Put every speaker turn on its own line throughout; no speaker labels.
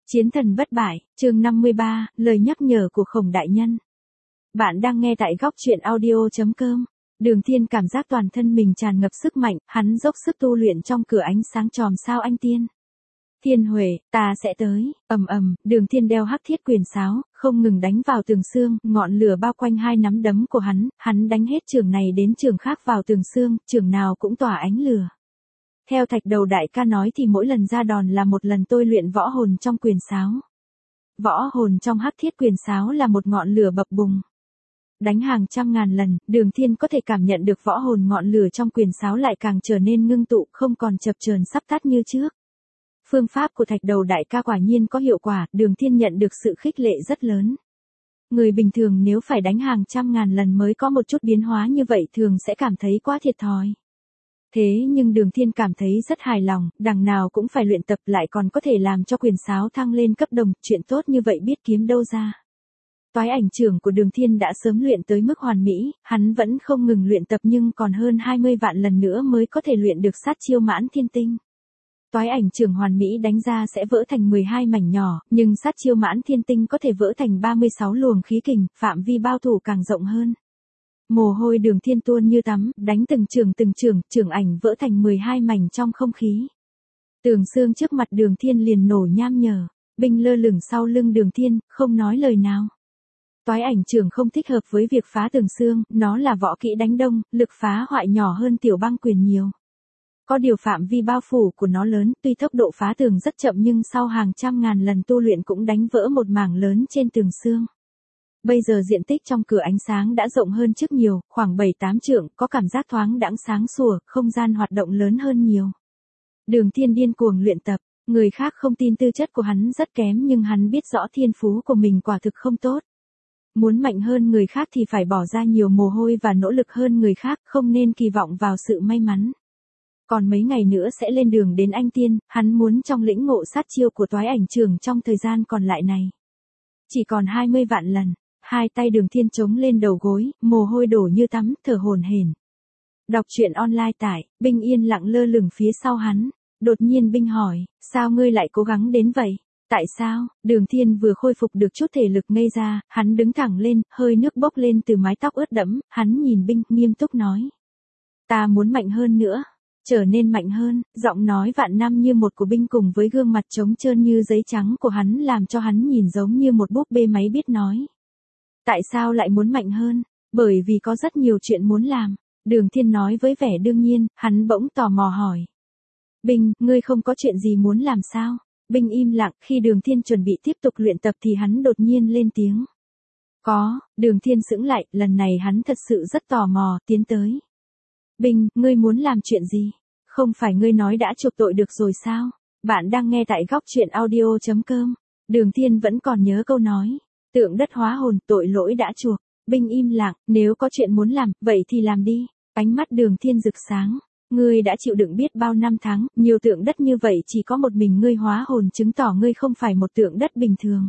Chiến thần bất bại, chương 53, lời nhắc nhở của Khổng đại nhân. Bạn đang nghe tại góc truyện audio.com. Đường Thiên cảm giác toàn thân mình tràn ngập sức mạnh, hắn dốc sức tu luyện trong cửa ánh sáng chòm sao anh tiên. Thiên Huệ, ta sẽ tới, Đường Thiên đeo hắc thiết quyền sáo, không ngừng đánh vào tường xương, ngọn lửa bao quanh hai nắm đấm của hắn đánh hết trường này đến trường khác vào tường xương, trường nào cũng tỏa ánh lửa. Theo Thạch Đầu đại ca nói thì mỗi lần ra đòn là một lần tôi luyện võ hồn trong quyền sáo. Võ hồn trong hắc thiết quyền sáo là một ngọn lửa bập bùng. Đánh hàng trăm ngàn lần, Đường Thiên có thể cảm nhận được võ hồn ngọn lửa trong quyền sáo lại càng trở nên ngưng tụ, không còn chập chờn sắp tắt như trước. Phương pháp của Thạch Đầu đại ca quả nhiên có hiệu quả, Đường Thiên nhận được sự khích lệ rất lớn. Người bình thường nếu phải đánh hàng trăm ngàn lần mới có một chút biến hóa như vậy thường sẽ cảm thấy quá thiệt thòi. Thế nhưng Đường Thiên cảm thấy rất hài lòng, đằng nào cũng phải luyện tập lại còn có thể làm cho quyền sáo thăng lên cấp đồng, chuyện tốt như vậy biết kiếm đâu ra. Toái ảnh trưởng của Đường Thiên đã sớm luyện tới mức hoàn mỹ, hắn vẫn không ngừng luyện tập nhưng còn hơn 20 vạn lần nữa mới có thể luyện được sát chiêu mãn thiên tinh. Toái ảnh trưởng hoàn mỹ đánh ra sẽ vỡ thành 12 mảnh nhỏ, nhưng sát chiêu mãn thiên tinh có thể vỡ thành 36 luồng khí kình, phạm vi bao thủ càng rộng hơn. Mồ hôi Đường Thiên tuôn như tắm, đánh từng trường ảnh vỡ thành 12 mảnh trong không khí. Tường xương trước mặt Đường Thiên liền nổ nham nhở, binh lơ lửng sau lưng Đường Thiên, không nói lời nào. Toái ảnh trưởng không thích hợp với việc phá tường xương, nó là võ kỹ đánh đông, lực phá hoại nhỏ hơn tiểu băng quyền nhiều. Có điều phạm vi bao phủ của nó lớn, tuy tốc độ phá tường rất chậm nhưng sau hàng trăm ngàn lần tu luyện cũng đánh vỡ một mảng lớn trên tường xương. Bây giờ diện tích trong cửa ánh sáng đã rộng hơn trước nhiều, khoảng 7-8 trượng, có cảm giác thoáng đãng sáng sủa, không gian hoạt động lớn hơn nhiều. Đường Thiên điên cuồng luyện tập, người khác không tin tư chất của hắn rất kém nhưng hắn biết rõ thiên phú của mình quả thực không tốt. Muốn mạnh hơn người khác thì phải bỏ ra nhiều mồ hôi và nỗ lực hơn người khác, không nên kỳ vọng vào sự may mắn. Còn mấy ngày nữa sẽ lên đường đến anh tiên, hắn muốn trong lĩnh ngộ sát chiêu của toái ảnh trưởng trong thời gian còn lại này. Chỉ còn 20 vạn lần. Hai tay Đường Thiên chống lên đầu gối, mồ hôi đổ như tắm, thở hổn hển. Đọc truyện online tại, Binh yên lặng lơ lửng phía sau hắn. Đột nhiên Binh hỏi, sao ngươi lại cố gắng đến vậy? Tại sao? Đường Thiên vừa khôi phục được chút thể lực ngây ra, hắn đứng thẳng lên, hơi nước bốc lên từ mái tóc ướt đẫm, hắn nhìn Binh, nghiêm túc nói. Ta muốn mạnh hơn nữa. Trở nên mạnh hơn, giọng nói vạn năm như một của Binh cùng với gương mặt trống trơn như giấy trắng của hắn làm cho hắn nhìn giống như một búp bê máy biết nói. Tại sao lại muốn mạnh hơn? Bởi vì có rất nhiều chuyện muốn làm. Đường Thiên nói với vẻ đương nhiên, hắn bỗng tò mò hỏi. Binh, ngươi không có chuyện gì muốn làm sao? Binh im lặng, khi Đường Thiên chuẩn bị tiếp tục luyện tập thì hắn đột nhiên lên tiếng. Có, Đường Thiên sững lại, lần này hắn thật sự rất tò mò, tiến tới. Binh, ngươi muốn làm chuyện gì? Không phải ngươi nói đã chuộc tội được rồi sao? Bạn đang nghe tại góc truyện audio.com. Đường Thiên vẫn còn nhớ câu nói. Tượng đất hóa hồn, tội lỗi đã chuộc. Binh im lặng, nếu có chuyện muốn làm, vậy thì làm đi. Ánh mắt Đường Thiên rực sáng. Ngươi đã chịu đựng biết bao năm tháng, nhiều tượng đất như vậy chỉ có một mình ngươi hóa hồn chứng tỏ ngươi không phải một tượng đất bình thường.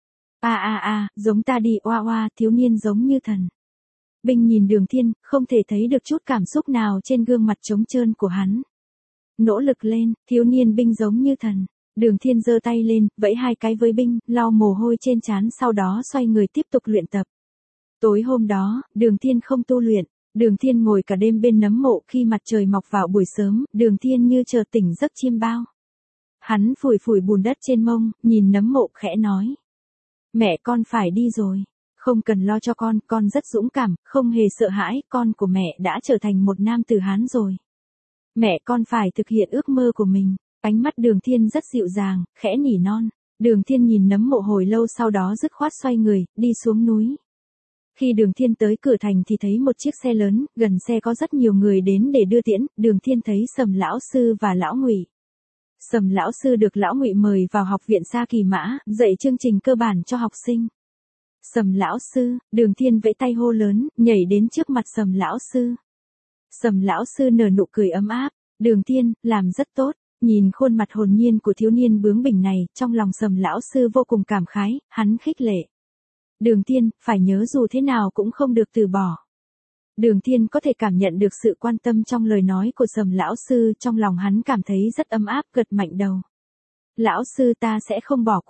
Giống ta đi, oa, thiếu niên giống như thần. Binh nhìn Đường Thiên, không thể thấy được chút cảm xúc nào trên gương mặt trống trơn của hắn. Nỗ lực lên, thiếu niên Binh giống như thần. Đường Thiên giơ tay lên, vẫy hai cái với Binh, lau mồ hôi trên trán sau đó xoay người tiếp tục luyện tập. Tối hôm đó, Đường Thiên không tu luyện. Đường Thiên ngồi cả đêm bên nấm mộ khi mặt trời mọc vào buổi sớm, Đường Thiên như chợt tỉnh giấc chiêm bao. Hắn phủi bùn đất trên mông, nhìn nấm mộ khẽ nói. Mẹ con phải đi rồi. Không cần lo cho con rất dũng cảm, không hề sợ hãi, con của mẹ đã trở thành một nam tử Hán rồi. Mẹ con phải thực hiện ước mơ của mình. Ánh mắt Đường Thiên rất dịu dàng, khẽ nỉ non. Đường Thiên nhìn nấm mộ hồi lâu sau đó dứt khoát xoay người, đi xuống núi. Khi Đường Thiên tới cửa thành thì thấy một chiếc xe lớn, gần xe có rất nhiều người đến để đưa tiễn, Đường Thiên thấy Sầm lão sư và lão Ngụy. Sầm lão sư được lão Ngụy mời vào học viện Sa Kỳ Mã, dạy chương trình cơ bản cho học sinh. Sầm lão sư, Đường Thiên vẫy tay hô lớn, nhảy đến trước mặt Sầm lão sư. Sầm lão sư nở nụ cười ấm áp, Đường Thiên, làm rất tốt. Nhìn khuôn mặt hồn nhiên của thiếu niên bướng bỉnh này, trong lòng Sầm lão sư vô cùng cảm khái, hắn khích lệ. Đường Thiên, phải nhớ dù thế nào cũng không được từ bỏ. Đường Thiên có thể cảm nhận được sự quan tâm trong lời nói của Sầm lão sư, trong lòng hắn cảm thấy rất ấm áp, gật mạnh đầu. Lão sư ta sẽ không bỏ cuộc.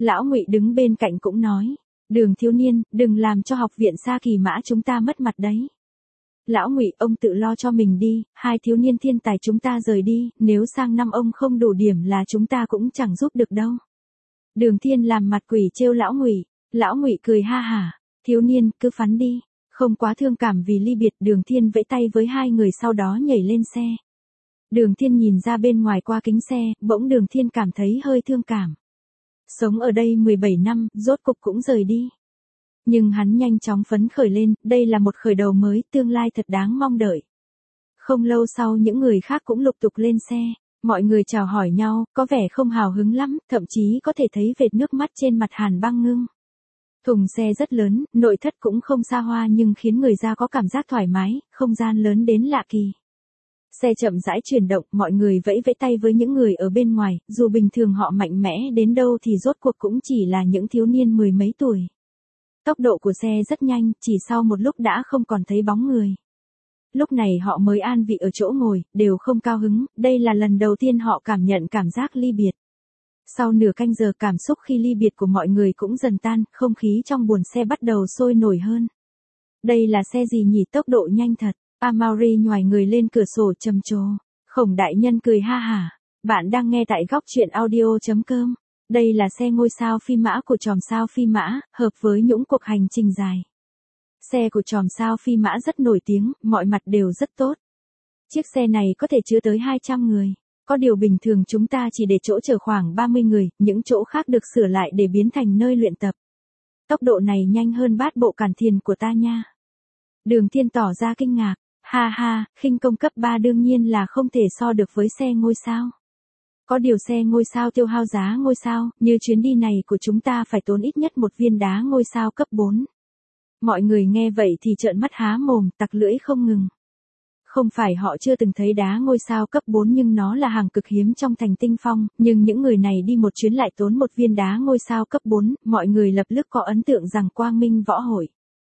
Lão Ngụy đứng bên cạnh cũng nói, Đường thiếu niên, đừng làm cho học viện Sa Kỳ Mã chúng ta mất mặt đấy. Lão Ngụy, ông tự lo cho mình đi, hai thiếu niên thiên tài chúng ta rời đi, nếu sang năm ông không đủ điểm là chúng ta cũng chẳng giúp được đâu. Đường Thiên làm mặt quỷ trêu Lão Ngụy. Lão Ngụy cười ha hả, thiếu niên, cứ phắn đi. Không quá thương cảm vì ly biệt, Đường Thiên vẫy tay với hai người sau đó nhảy lên xe. Đường Thiên nhìn ra bên ngoài qua kính xe, bỗng Đường Thiên cảm thấy hơi thương cảm. Sống ở đây 17 năm, rốt cục cũng rời đi. Nhưng hắn nhanh chóng phấn khởi lên, đây là một khởi đầu mới, tương lai thật đáng mong đợi. Không lâu sau những người khác cũng lục tục lên xe, mọi người chào hỏi nhau, có vẻ không hào hứng lắm, thậm chí có thể thấy vệt nước mắt trên mặt Hàn Băng Ngưng. Thùng xe rất lớn, nội thất cũng không xa hoa nhưng khiến người ra có cảm giác thoải mái, không gian lớn đến lạ kỳ. Xe chậm rãi chuyển động, mọi người vẫy vẫy tay với những người ở bên ngoài, dù bình thường họ mạnh mẽ đến đâu thì rốt cuộc cũng chỉ là những thiếu niên mười mấy tuổi. Tốc độ của xe rất nhanh, chỉ sau một lúc đã không còn thấy bóng người. Lúc này họ mới an vị ở chỗ ngồi, đều không cao hứng, đây là lần đầu tiên họ cảm nhận cảm giác ly biệt. Sau nửa canh giờ cảm xúc khi ly biệt của mọi người cũng dần tan, không khí trong buồng xe bắt đầu sôi nổi hơn. Đây là xe gì nhỉ, tốc độ nhanh thật. Amaury nhoài người lên cửa sổ trầm trồ. Khổng đại nhân cười ha hả. Bạn đang nghe tại góc truyện audio.com. Đây là xe ngôi sao phi mã của chòm sao phi mã, hợp với những cuộc hành trình dài. Xe của chòm sao phi mã rất nổi tiếng, mọi mặt đều rất tốt. Chiếc xe này có thể chứa tới 200 người. Có điều bình thường chúng ta chỉ để chỗ chở khoảng 30 người, những chỗ khác được sửa lại để biến thành nơi luyện tập. Tốc độ này nhanh hơn bát bộ càn thiền của ta nha. Đường Thiên tỏ ra kinh ngạc. Ha ha, khinh công cấp 3 đương nhiên là không thể so được với xe ngôi sao. Có điều xe ngôi sao tiêu hao giá ngôi sao, như chuyến đi này của chúng ta phải tốn ít nhất một viên đá ngôi sao cấp 4. Mọi người nghe vậy thì trợn mắt há mồm, tặc lưỡi không ngừng. Không phải họ chưa từng thấy đá ngôi sao cấp 4 nhưng nó là hàng cực hiếm trong thành Tinh Phong, nhưng những người này đi một chuyến lại tốn một viên đá ngôi sao cấp 4, mọi người lập tức có ấn tượng rằng Quang Minh Võ Hội.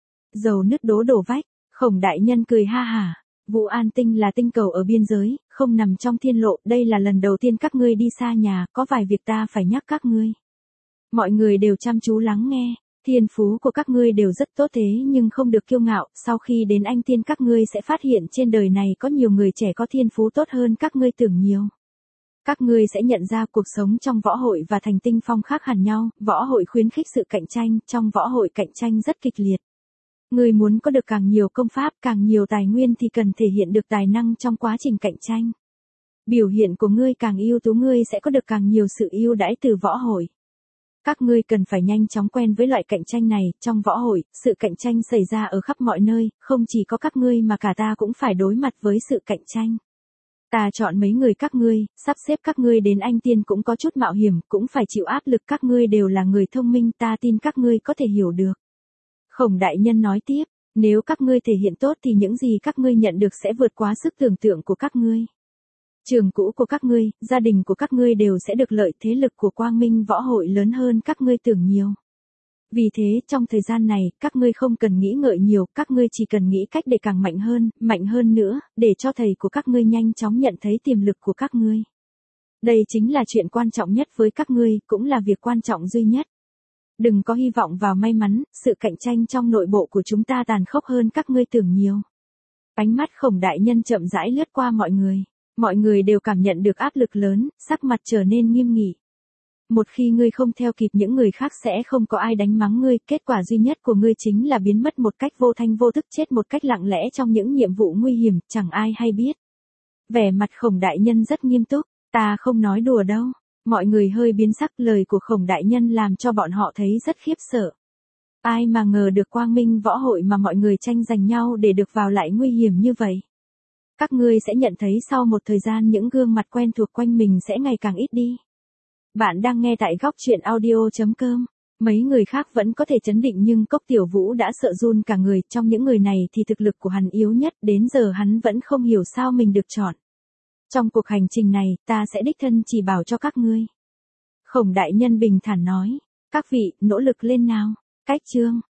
Dầu nứt đổ vách. Khổng đại nhân cười ha hả. Vũ An Tinh là tinh cầu ở biên giới, không nằm trong thiên lộ, đây là lần đầu tiên các ngươi đi xa nhà, có vài việc ta phải nhắc các ngươi. Mọi người đều chăm chú lắng nghe, thiên phú của các ngươi đều rất tốt thế nhưng không được kiêu ngạo, sau khi đến Anh Tiên các ngươi sẽ phát hiện trên đời này có nhiều người trẻ có thiên phú tốt hơn các ngươi tưởng nhiều. Các ngươi sẽ nhận ra cuộc sống trong võ hội và thành Tinh Phong khác hẳn nhau, võ hội khuyến khích sự cạnh tranh, trong võ hội cạnh tranh rất kịch liệt. Ngươi muốn có được càng nhiều công pháp, càng nhiều tài nguyên thì cần thể hiện được tài năng trong quá trình cạnh tranh. Biểu hiện của ngươi càng ưu tú ngươi sẽ có được càng nhiều sự ưu đãi từ võ hội. Các ngươi cần phải nhanh chóng quen với loại cạnh tranh này, trong võ hội, sự cạnh tranh xảy ra ở khắp mọi nơi, không chỉ có các ngươi mà cả ta cũng phải đối mặt với sự cạnh tranh. Ta chọn mấy người các ngươi, sắp xếp các ngươi đến Anh Tiên cũng có chút mạo hiểm, cũng phải chịu áp lực, các ngươi đều là người thông minh, ta tin các ngươi có thể hiểu được. Khổng đại nhân nói tiếp, nếu các ngươi thể hiện tốt thì những gì các ngươi nhận được sẽ vượt quá sức tưởng tượng của các ngươi. Trường cũ của các ngươi, gia đình của các ngươi đều sẽ được lợi, thế lực của Quang Minh Võ Hội lớn hơn các ngươi tưởng nhiều. Vì thế, trong thời gian này, các ngươi không cần nghĩ ngợi nhiều, các ngươi chỉ cần nghĩ cách để càng mạnh hơn nữa, để cho thầy của các ngươi nhanh chóng nhận thấy tiềm lực của các ngươi. Đây chính là chuyện quan trọng nhất với các ngươi, cũng là việc quan trọng duy nhất. Đừng có hy vọng vào may mắn, sự cạnh tranh trong nội bộ của chúng ta tàn khốc hơn các ngươi tưởng nhiều. Ánh mắt Khổng đại nhân chậm rãi lướt qua mọi người. Mọi người đều cảm nhận được áp lực lớn, sắc mặt trở nên nghiêm nghị. Một khi ngươi không theo kịp những người khác sẽ không có ai đánh mắng ngươi, kết quả duy nhất của ngươi chính là biến mất một cách vô thanh vô thức, chết một cách lặng lẽ trong những nhiệm vụ nguy hiểm, chẳng ai hay biết. Vẻ mặt Khổng đại nhân rất nghiêm túc, ta không nói đùa đâu. Mọi người hơi biến sắc, lời của Khổng đại nhân làm cho bọn họ thấy rất khiếp sợ. Ai mà ngờ được Quang Minh Võ Hội mà mọi người tranh giành nhau để được vào lại nguy hiểm như vậy. Các ngươi sẽ nhận thấy sau một thời gian những gương mặt quen thuộc quanh mình sẽ ngày càng ít đi. Bạn đang nghe tại góc truyện audio.com. Mấy người khác vẫn có thể trấn định nhưng Cốc Tiểu Vũ đã sợ run cả người, trong những người này thì thực lực của hắn yếu nhất, đến giờ hắn vẫn không hiểu sao mình được chọn. Trong cuộc hành trình này, ta sẽ đích thân chỉ bảo cho các ngươi. Khổng đại nhân bình thản nói, các vị, nỗ lực lên nào. Cách chương